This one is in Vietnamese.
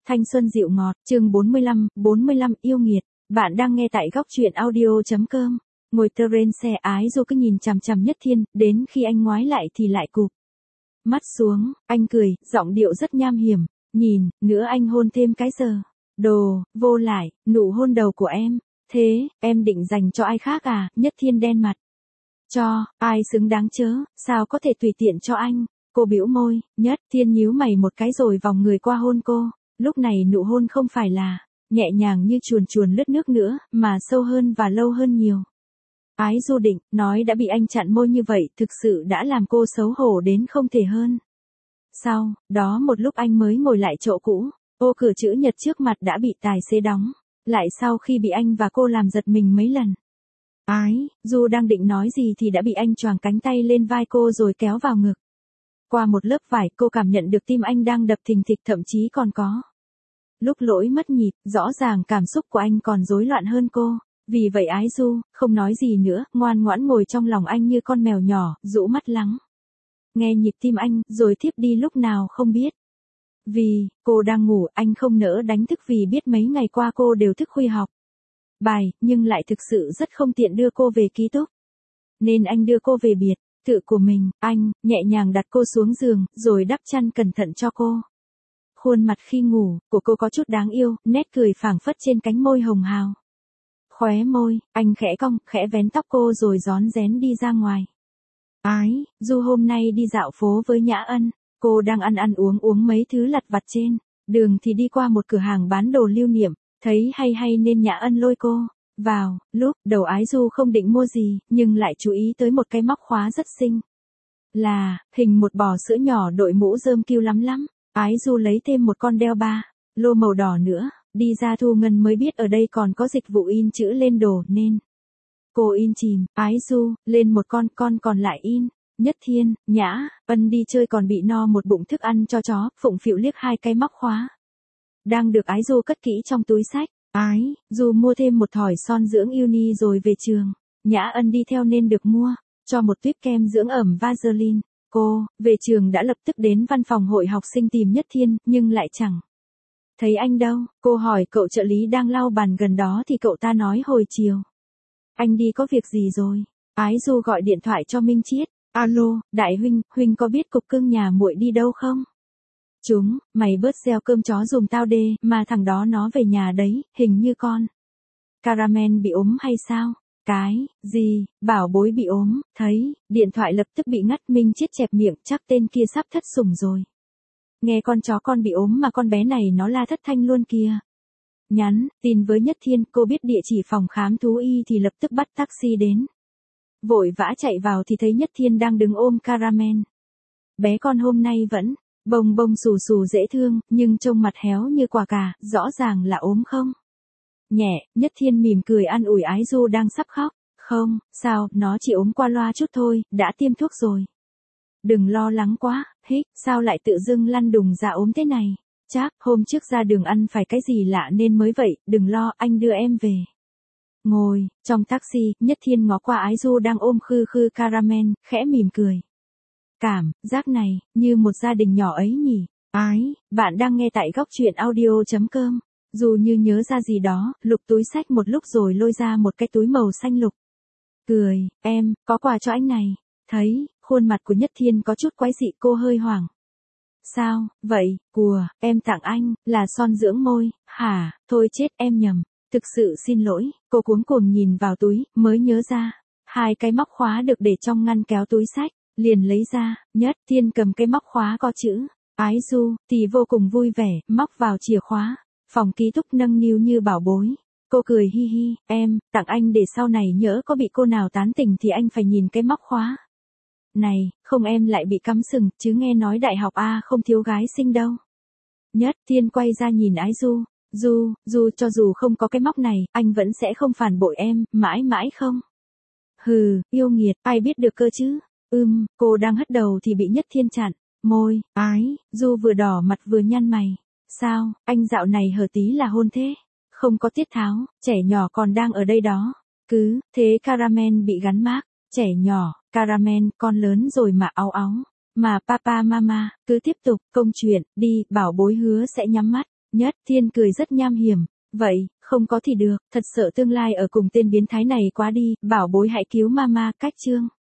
Thanh xuân dịu ngọt, chương 45 yêu nghiệt. Bạn đang nghe tại góc truyện audio.com. Ngồi trên xe Ái Du cứ nhìn chằm chằm Nhất Thiên, đến khi anh ngoái lại thì lại cụp mắt xuống, anh cười, giọng điệu rất nham hiểm, nhìn, nữa anh hôn thêm cái giờ. Đồ, vô lại, nụ hôn đầu của em. Thế, em định dành cho ai khác à? Nhất Thiên đen mặt. Cho, ai xứng đáng chớ, sao có thể tùy tiện cho anh? Cô bĩu môi, Nhất Thiên nhíu mày một cái rồi vòng người qua hôn cô. Lúc này nụ hôn không phải là nhẹ nhàng như chuồn chuồn lướt nước nữa, mà sâu hơn và lâu hơn nhiều. Ái Du định, nói đã bị anh chặn môi như vậy thực sự đã làm cô xấu hổ đến không thể hơn. Sau đó một lúc anh mới ngồi lại chỗ cũ, ô cửa chữ nhật trước mặt đã bị tài xế đóng, lại sau khi bị anh và cô làm giật mình mấy lần. Ái Du đang định nói gì thì đã bị anh choàng cánh tay lên vai cô rồi kéo vào ngực. Qua một lớp vải cô cảm nhận được tim anh đang đập thình thịch, thậm chí còn có lúc lỗi mất nhịp, rõ ràng cảm xúc của anh còn rối loạn hơn cô. Vì vậy Ái Du không nói gì nữa, ngoan ngoãn ngồi trong lòng anh như con mèo nhỏ, rũ mắt lắng nghe nhịp tim anh, rồi thiếp đi lúc nào không biết. Vì cô đang ngủ, anh không nỡ đánh thức vì biết mấy ngày qua cô đều thức khuya học bài, nhưng lại thực sự rất không tiện đưa cô về ký túc. Nên anh đưa cô về biệt thự của mình, anh nhẹ nhàng đặt cô xuống giường, rồi đắp chăn cẩn thận cho cô. Khuôn mặt khi ngủ của cô có chút đáng yêu, nét cười phảng phất trên cánh môi hồng hào. Khóe môi, anh khẽ cong, khẽ vén tóc cô rồi rón rén đi ra ngoài. Ái Du hôm nay đi dạo phố với Nhã Ân, cô đang ăn uống mấy thứ lặt vặt trên đường thì đi qua một cửa hàng bán đồ lưu niệm, thấy hay nên Nhã Ân lôi cô vào. Lúc đầu Ái Du không định mua gì, nhưng lại chú ý tới một cái móc khóa rất xinh, là hình một bò sữa nhỏ đội mũ rơm cute lắm. Ái Du lấy thêm một con đeo ba lô màu đỏ nữa, đi ra thu ngân mới biết ở đây còn có dịch vụ in chữ lên đồ nên cô in chìm Ái Du lên một con còn lại in Nhất Thiên, Nhã Ân đi chơi còn bị no một bụng thức ăn cho chó, phụng phịu liếc hai cái móc khóa đang được Ái Du cất kỹ trong túi xách. Ái Du mua thêm một thỏi son dưỡng uni rồi về trường. Nhã Ân đi theo nên được mua cho một tuýp kem dưỡng ẩm Vaseline. Cô về trường đã lập tức đến văn phòng hội học sinh tìm Nhất Thiên, nhưng lại chẳng thấy anh đâu. Cô hỏi cậu trợ lý đang lau bàn gần đó thì cậu ta nói hồi chiều anh đi có việc gì rồi. Ái Du gọi điện thoại cho Minh Chiết. Alo, đại huynh có biết cục cưng nhà muội đi đâu không? Mày bớt gieo cơm chó giùm tao đê, mà thằng đó nó về nhà đấy, hình như con Caramel bị ốm hay sao? Cái gì? Bảo bối bị ốm? Thấy điện thoại lập tức bị ngắt. Minh Chiết chẹp miệng, chắc tên kia sắp thất sủng rồi. Nghe con chó con bị ốm mà con bé này nó la thất thanh luôn kìa. Nhắn tin với Nhất Thiên, cô biết địa chỉ phòng khám thú y thì lập tức bắt taxi đến. Vội vã chạy vào thì thấy Nhất Thiên đang đứng ôm Caramel. Bé con hôm nay vẫn bông xù xù dễ thương, nhưng trông mặt héo như quả cà, rõ ràng là ốm không nhẹ. Nhất Thiên mỉm cười an ủi Ái Du đang sắp khóc. Không sao, nó chỉ ốm qua loa chút thôi, đã tiêm thuốc rồi. Đừng lo lắng quá. Sao lại tự dưng lăn đùng ra ốm thế này? Chắc hôm trước ra đường ăn phải cái gì lạ nên mới vậy, đừng lo, anh đưa em về. Ngồi trong taxi, Nhất Thiên ngó qua Ái Du đang ôm khư Caramel, khẽ mỉm cười. Cảm giác này như một gia đình nhỏ ấy nhỉ. Bạn đang nghe tại góc truyện audio.com. Dù như nhớ ra gì đó, lục túi xách một lúc rồi lôi ra một cái túi màu xanh lục. Cười, em có quà cho anh này. Thấy khuôn mặt của Nhất Thiên có chút quái dị, cô hơi hoảng. Sao vậy? Của em tặng anh là son dưỡng môi hả? Thôi chết, em nhầm. Thực sự xin lỗi. Cô cuống cuồng nhìn vào túi, mới nhớ ra hai cái móc khóa được để trong ngăn kéo túi xách, liền lấy ra. Nhất Thiên cầm cái móc khóa có chữ Ái Du thì vô cùng vui vẻ, móc vào chìa khóa phòng ký túc, nâng niu như bảo bối. Cô cười hi hi, em tặng anh để sau này nhỡ có bị cô nào tán tỉnh thì anh phải nhìn cái móc khóa này, không em lại bị cắm sừng, chứ nghe nói đại học A không thiếu gái xinh đâu. Nhất Thiên quay ra nhìn Ái Du. Cho dù không có cái móc này, anh vẫn sẽ không phản bội em, mãi mãi không? Hừ, yêu nghiệt, ai biết được cơ chứ? Cô đang hất đầu thì bị Nhất Thiên chặn môi. Ái Du vừa đỏ mặt vừa nhăn mày. Sao, anh dạo này hở tí là hôn thế? Không có tiết tháo, trẻ nhỏ còn đang ở đây đó. Cứ thế Caramel bị gắn mác. Trẻ nhỏ, Caramel, con lớn rồi mà áu áu. Mà papa mama, cứ tiếp tục, công chuyện, đi, bảo bối hứa sẽ nhắm mắt. Nhất Thiên cười rất nham hiểm. Vậy, không có thì được, thật sợ tương lai ở cùng tên biến thái này quá đi, bảo bối hãy cứu mama, cách chương.